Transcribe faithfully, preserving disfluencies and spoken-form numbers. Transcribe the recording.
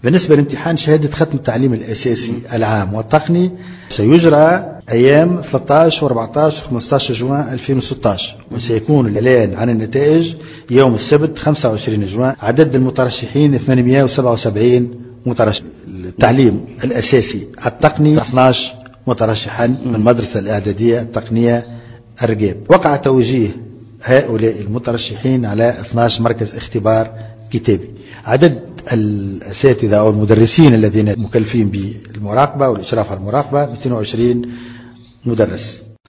بالنسبة لامتحان شهادة ختم التعليم الأساسي العام والتقني سيجرى أيام ثلاثة عشر و14 و15 جوان ألفين وستة عشر، وسيكون الإعلان عن النتائج يوم السبت خمسة وعشرين جوان. عدد المترشحين ثمانمائة وسبعة وسبعين مترشح. التعليم الأساسي التقني اثني عشر مترشحا من المدرسة الإعدادية التقنية الرقاب. وقع توجيه هؤلاء المترشحين على اثني عشر مركز اختبار كتابي. عدد الأساتذة أو المدرسين الذين مكلفين بالمراقبة والإشراف على المراقبة مئتين وعشرين مدرس.